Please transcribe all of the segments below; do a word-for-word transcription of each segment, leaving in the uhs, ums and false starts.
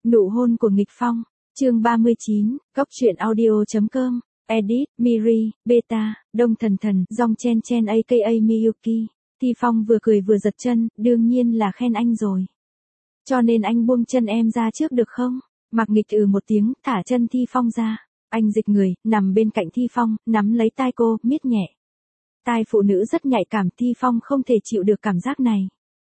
Nụ hôn của nghịch phong, chương ba mươi chín, Góc truyện audio.com, Edit, Miri, Beta, Đông Thần Thần, Dong Chen Chen aka Miyuki. Thi Phong vừa cười vừa giật chân, đương nhiên là khen anh rồi. Cho nên anh buông chân em ra trước được không? Mạc Nghịch ừ một tiếng, thả chân Thi Phong ra. Anh dịch người, nằm bên cạnh Thi Phong, nắm lấy tai cô, miết nhẹ. Tai phụ nữ rất nhạy cảm, Thi Phong không thể chịu được cảm giác này.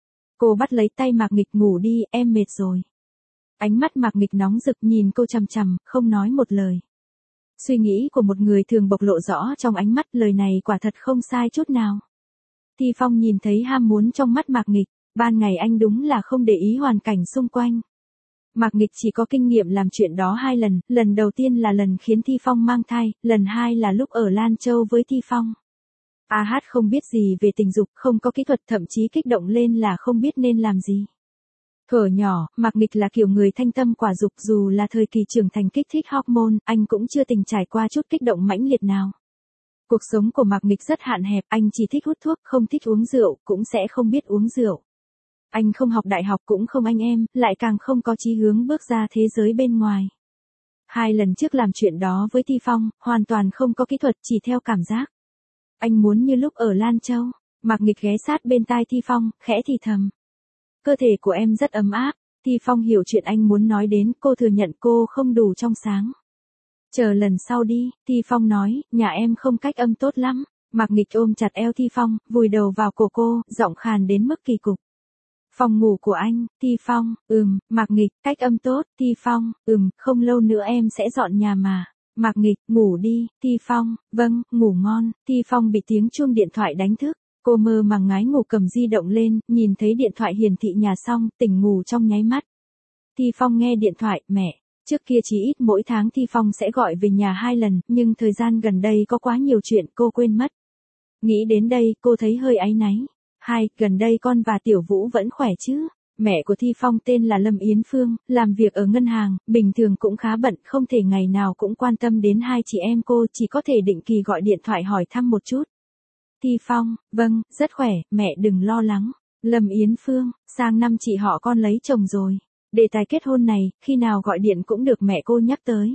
Cô bắt lấy tay Mạc Nghịch, ngủ đi, em mệt rồi. Ánh mắt Mạc Nghịch nóng rực nhìn cô chằm chằm, không nói một lời. Suy nghĩ của một người thường bộc lộ rõ trong ánh mắt, lời này quả thật không sai chút nào. Thi Phong nhìn thấy ham muốn trong mắt Mạc Nghịch, ban ngày anh đúng là không để ý hoàn cảnh xung quanh. Mạc Nghịch chỉ có kinh nghiệm làm chuyện đó hai lần, lần đầu tiên là lần khiến Thi Phong mang thai, lần hai là lúc ở Lan Châu với Thi Phong. A Hát không biết gì về tình dục, không có kỹ thuật, thậm chí kích động lên là không biết nên làm gì. Thuở nhỏ, Mạc Nghịch là kiểu người thanh tâm quả dục, dù là thời kỳ trưởng thành kích thích hormone, anh cũng chưa từng trải qua chút kích động mãnh liệt nào. Cuộc sống của Mạc Nghịch rất hạn hẹp, anh chỉ thích hút thuốc, không thích uống rượu, cũng sẽ không biết uống rượu. Anh không học đại học, cũng không anh em, lại càng không có chí hướng bước ra thế giới bên ngoài. Hai lần trước làm chuyện đó với Thi Phong, hoàn toàn không có kỹ thuật, chỉ theo cảm giác. Anh muốn như lúc ở Lan Châu. Mạc Nghịch ghé sát bên tai Thi Phong, khẽ thì thầm. Cơ thể của em rất ấm áp. Thi Phong hiểu chuyện anh muốn nói đến, cô thừa nhận cô không đủ trong sáng. Chờ lần sau đi, Thi Phong nói, nhà em không cách âm tốt lắm. Mạc Nghịch ôm chặt eo Thi Phong, vùi đầu vào cổ cô, giọng khàn đến mức kỳ cục. Phòng ngủ của anh, Thi Phong, ừm, Mạc Nghịch, cách âm tốt, Thi Phong, ừm, không lâu nữa em sẽ dọn nhà mà. Mạc Nghịch, ngủ đi, Thi Phong, vâng, ngủ ngon. Thi Phong bị tiếng chuông điện thoại đánh thức. Cô mơ màng ngái ngủ cầm di động lên, nhìn thấy điện thoại hiển thị nhà xong, tỉnh ngủ trong nháy mắt. Thi Phong nghe điện thoại, mẹ. Trước kia chỉ ít mỗi tháng Thi Phong sẽ gọi về nhà hai lần, nhưng thời gian gần đây có quá nhiều chuyện cô quên mất. Nghĩ đến đây, cô thấy hơi áy náy. Hai, gần đây con và Tiểu Vũ vẫn khỏe chứ? Mẹ của Thi Phong tên là Lâm Yến Phương, làm việc ở ngân hàng, bình thường cũng khá bận, không thể ngày nào cũng quan tâm đến hai chị em cô, chỉ có thể định kỳ gọi điện thoại hỏi thăm một chút. Thi Phong, vâng, rất khỏe, mẹ đừng lo lắng. Lâm Yến Phương, sang năm chị họ con lấy chồng rồi. Đề tài kết hôn này, khi nào gọi điện cũng được mẹ cô nhắc tới.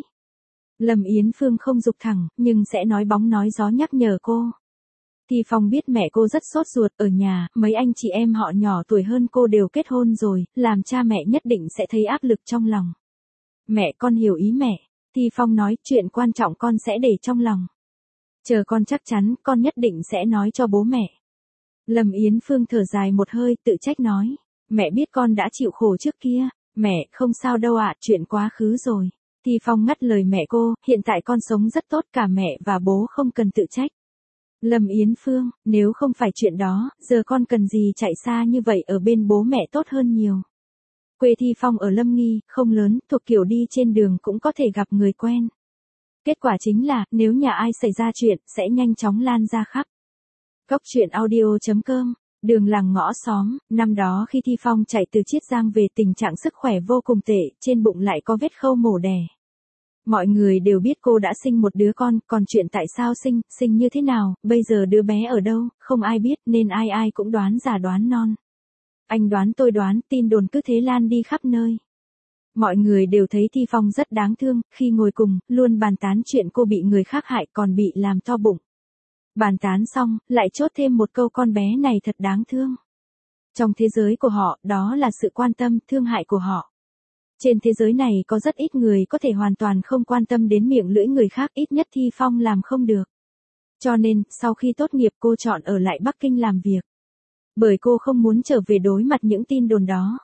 Lâm Yến Phương không dục thẳng, nhưng sẽ nói bóng nói gió nhắc nhở cô. Thi Phong biết mẹ cô rất sốt ruột, ở nhà, mấy anh chị em họ nhỏ tuổi hơn cô đều kết hôn rồi, làm cha mẹ nhất định sẽ thấy áp lực trong lòng. Mẹ, con hiểu ý mẹ. Thi Phong nói, chuyện quan trọng con sẽ để trong lòng. Chờ con chắc chắn, con nhất định sẽ nói cho bố mẹ. Lâm Yến Phương thở dài một hơi, tự trách nói. Mẹ biết con đã chịu khổ trước kia. Mẹ, không sao đâu ạ, chuyện quá khứ rồi. Thi Phong ngắt lời mẹ cô, hiện tại con sống rất tốt, cả mẹ và bố không cần tự trách. Lâm Yến Phương, nếu không phải chuyện đó, giờ con cần gì chạy xa như vậy, ở bên bố mẹ tốt hơn nhiều. Quê Thi Phong ở Lâm Nghi, không lớn, thuộc kiểu đi trên đường cũng có thể gặp người quen. Kết quả chính là, nếu nhà ai xảy ra chuyện, sẽ nhanh chóng lan ra khắp. Góc truyện audio.com, đường làng ngõ xóm, năm đó khi Thi Phong chạy từ Chiết Giang về, tình trạng sức khỏe vô cùng tệ, trên bụng lại có vết khâu mổ đẻ. Mọi người đều biết cô đã sinh một đứa con, còn chuyện tại sao sinh, sinh như thế nào, bây giờ đứa bé ở đâu, không ai biết, nên ai ai cũng đoán già đoán non. Anh đoán tôi đoán, tin đồn cứ thế lan đi khắp nơi. Mọi người đều thấy Thi Phong rất đáng thương, khi ngồi cùng, luôn bàn tán chuyện cô bị người khác hại, còn bị làm to bụng. Bàn tán xong, lại chốt thêm một câu, con bé này thật đáng thương. Trong thế giới của họ, đó là sự quan tâm, thương hại của họ. Trên thế giới này có rất ít người có thể hoàn toàn không quan tâm đến miệng lưỡi người khác, ít nhất Thi Phong làm không được. Cho nên, sau khi tốt nghiệp cô chọn ở lại Bắc Kinh làm việc. Bởi cô không muốn trở về đối mặt những tin đồn đó.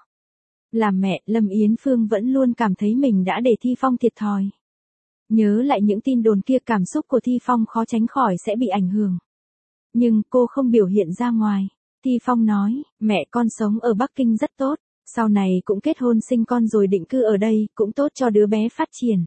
Làm mẹ, Lâm Yến Phương vẫn luôn cảm thấy mình đã để Thi Phong thiệt thòi. Nhớ lại những tin đồn kia, cảm xúc của Thi Phong khó tránh khỏi sẽ bị ảnh hưởng. Nhưng cô không biểu hiện ra ngoài. Thi Phong nói, mẹ, con sống ở Bắc Kinh rất tốt. Sau này cũng kết hôn sinh con rồi định cư ở đây, cũng tốt cho đứa bé phát triển.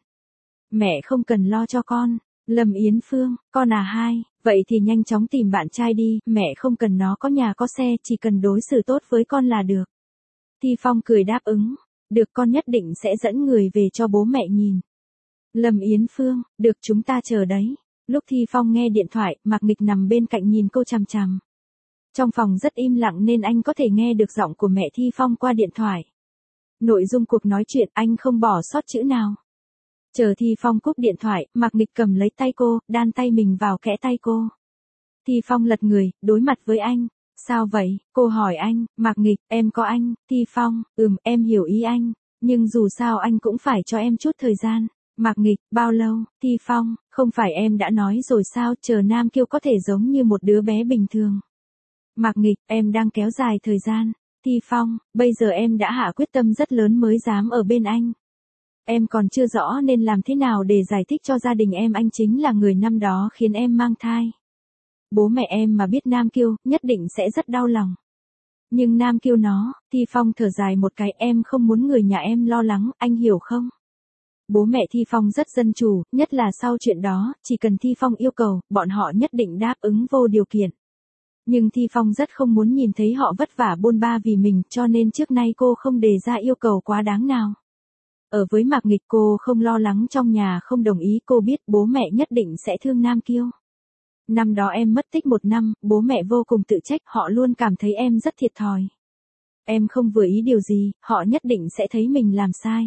Mẹ không cần lo cho con. Lâm Yến Phương, con à hai, vậy thì nhanh chóng tìm bạn trai đi, mẹ không cần nó có nhà có xe, chỉ cần đối xử tốt với con là được. Thi Phong cười đáp ứng, được, con nhất định sẽ dẫn người về cho bố mẹ nhìn. Lâm Yến Phương, được, chúng ta chờ đấy. Lúc Thi Phong nghe điện thoại, Mạc Nghịch nằm bên cạnh nhìn cô chằm chằm. Trong phòng rất im lặng nên anh có thể nghe được giọng của mẹ Thi Phong qua điện thoại. Nội dung cuộc nói chuyện anh không bỏ sót chữ nào. Chờ Thi Phong cúp điện thoại, Mạc Nghịch cầm lấy tay cô, đan tay mình vào kẽ tay cô. Thi Phong lật người, đối mặt với anh. Sao vậy? Cô hỏi anh. Mạc Nghịch, em có anh. Thi Phong, ừm, em hiểu ý anh. Nhưng dù sao anh cũng phải cho em chút thời gian. Mạc Nghịch, bao lâu? Thi Phong, không phải em đã nói rồi sao, chờ Nam Kiêu có thể giống như một đứa bé bình thường. Mạc Nghịch, em đang kéo dài thời gian. Thi Phong, bây giờ em đã hạ quyết tâm rất lớn mới dám ở bên anh. Em còn chưa rõ nên làm thế nào để giải thích cho gia đình em anh chính là người năm đó khiến em mang thai. Bố mẹ em mà biết Nam Kiêu, nhất định sẽ rất đau lòng. Nhưng Nam Kiêu nó, Thi Phong thở dài một cái, em không muốn người nhà em lo lắng, anh hiểu không? Bố mẹ Thi Phong rất dân chủ, nhất là sau chuyện đó, chỉ cần Thi Phong yêu cầu, bọn họ nhất định đáp ứng vô điều kiện. Nhưng Thi Phong rất không muốn nhìn thấy họ vất vả bôn ba vì mình, cho nên trước nay cô không đề ra yêu cầu quá đáng nào. Ở với Mạc Nghịch cô không lo lắng trong nhà không đồng ý, cô biết bố mẹ nhất định sẽ thương Nam Kiêu. Năm đó em mất tích một năm, bố mẹ vô cùng tự trách, họ luôn cảm thấy em rất thiệt thòi. Em không vừa ý điều gì, họ nhất định sẽ thấy mình làm sai.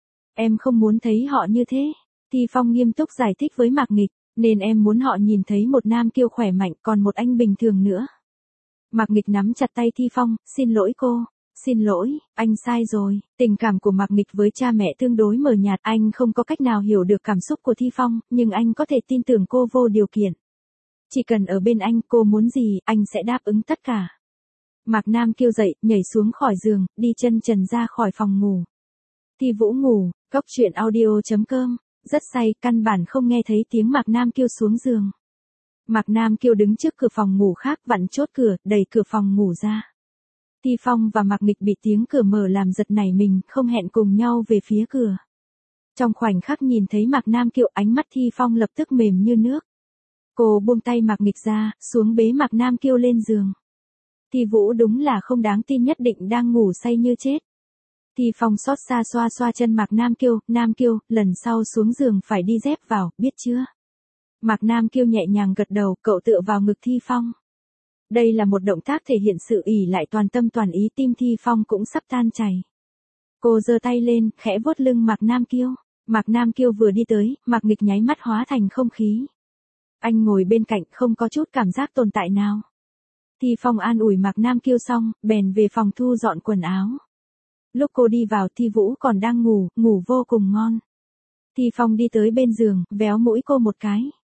Em không muốn thấy họ như thế. Thi Phong nghiêm túc giải thích với Mạc Nghịch, nên em muốn họ nhìn thấy một Nam Kiêu khỏe mạnh còn một anh bình thường nữa. Mạc Nghịch nắm chặt tay Thi Phong, xin lỗi cô. Xin lỗi, anh sai rồi. Tình cảm của Mạc Nghịch với cha mẹ tương đối mờ nhạt, anh không có cách nào hiểu được cảm xúc của Thi Phong, nhưng anh có thể tin tưởng cô vô điều kiện. Chỉ cần ở bên anh, cô muốn gì, anh sẽ đáp ứng tất cả. Mạc Nam Kiêu dậy, nhảy xuống khỏi giường, đi chân trần ra khỏi phòng ngủ. Thi Vũ ngủ, Cốc Truyện Audio chấm com, rất say, căn bản không nghe thấy tiếng Mạc Nam Kiêu xuống giường. Mạc Nam Kiêu đứng trước cửa phòng ngủ khác, vặn chốt cửa, đẩy cửa phòng ngủ ra. Thi Phong và Mạc Nghịch bị tiếng cửa mở làm giật nảy mình, không hẹn cùng nhau về phía cửa. Trong khoảnh khắc nhìn thấy Mạc Nam Kiêu, ánh mắt Thi Phong lập tức mềm như nước. Cô buông tay Mạc Nghịch ra, xuống bế Mạc Nam Kiêu lên giường. Thi Vũ đúng là không đáng tin, nhất định đang ngủ say như chết. Thi Phong xót xa xoa xoa chân Mạc Nam Kiêu, Nam Kiêu, lần sau xuống giường phải đi dép vào, biết chưa? Mạc Nam Kiêu nhẹ nhàng gật đầu, cậu tựa vào ngực Thi Phong. Đây là một động tác thể hiện sự ỷ lại toàn tâm toàn ý, tim Thi Phong cũng sắp tan chảy. Cô giơ tay lên, khẽ vuốt lưng Mạc Nam Kiêu. Mạc Nam Kiêu vừa đi tới, Mạc Nghịch nháy mắt hóa thành không khí. Anh ngồi bên cạnh không có chút cảm giác tồn tại nào. Thi Phong an ủi Mạc Nam Kiêu xong, bèn về phòng thu dọn quần áo. Lúc cô đi vào, Thi Vũ còn đang ngủ, ngủ vô cùng ngon. Thi Phong đi tới bên giường, véo mũi cô một cái.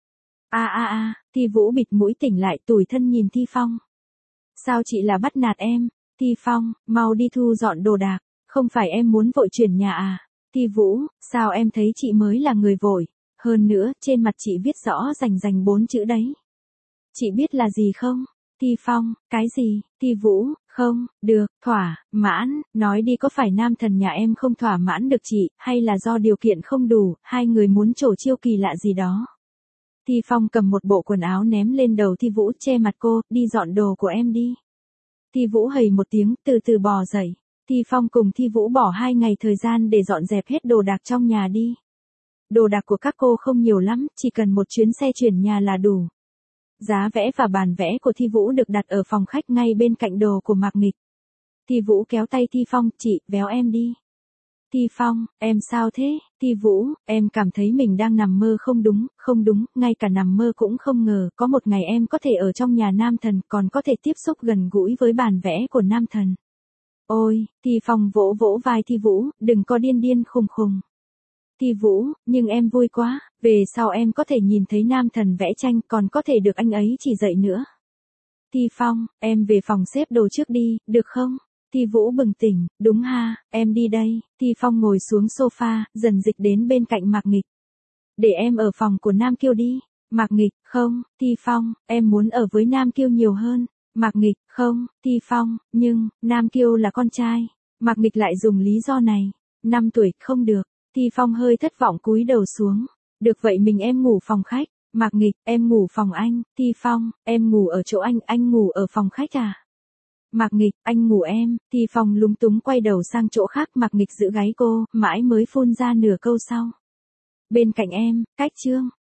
A a a, Thi Vũ bịt mũi tỉnh lại, tủi thân nhìn Thi Phong. Sao chị là bắt nạt em? Thi Phong, mau đi thu dọn đồ đạc, không phải em muốn vội chuyển nhà à? Thi Vũ, sao em thấy chị mới là người vội? Hơn nữa, trên mặt chị viết rõ rành rành bốn chữ đấy. Chị biết là gì không? Thi Phong, cái gì? Thi Vũ, không, được, thỏa, mãn, nói đi, có phải nam thần nhà em không thỏa mãn được chị, hay là do điều kiện không đủ, hai người muốn trổ chiêu kỳ lạ gì đó? Thi Phong cầm một bộ quần áo ném lên đầu Thi Vũ, che mặt cô, đi dọn đồ của em đi. Thi Vũ hầy một tiếng, từ từ bò dậy. Thi Phong cùng Thi Vũ bỏ hai ngày thời gian để dọn dẹp hết đồ đạc trong nhà đi. Đồ đạc của các cô không nhiều lắm, chỉ cần một chuyến xe chuyển nhà là đủ. Giá vẽ và bàn vẽ của Thi Vũ được đặt ở phòng khách ngay bên cạnh đồ của Mạc Nghịch. Thi Vũ kéo tay Thi Phong, chị, véo em đi. Thi Phong, em sao thế? Thi Vũ, em cảm thấy mình đang nằm mơ. Không đúng, không đúng, ngay cả nằm mơ cũng không ngờ, có một ngày em có thể ở trong nhà nam thần, còn có thể tiếp xúc gần gũi với bàn vẽ của nam thần. Ôi, Thi Phong vỗ vỗ vai Thi Vũ, đừng có điên điên khùng khùng. Thi Vũ, nhưng em vui quá, về sau em có thể nhìn thấy nam thần vẽ tranh, còn có thể được anh ấy chỉ dạy nữa. Thi Phong, em về phòng xếp đồ trước đi, được không? Thi Vũ bừng tỉnh, đúng ha, em đi đây. Thi Phong ngồi xuống sofa, dần dịch đến bên cạnh Mạc Nghịch. Để em ở phòng của Nam Kiêu đi. Mạc Nghịch, không. Thi Phong, em muốn ở với Nam Kiêu nhiều hơn. Mạc Nghịch, không. Thi Phong, nhưng, Nam Kiêu là con trai. Mạc Nghịch lại dùng lý do này. năm tuổi, không được. Thi Phong hơi thất vọng cúi đầu xuống. Được vậy mình em ngủ phòng khách. Mạc Nghịch, em ngủ phòng anh. Thi Phong, em ngủ ở chỗ anh, anh ngủ ở phòng khách à? Mạc Nghịch, anh ngủ em. Thi Phong lúng túng quay đầu sang chỗ khác, Mạc Nghịch giữ gáy cô, mãi mới phun ra nửa câu sau. Bên cạnh em, cách chương.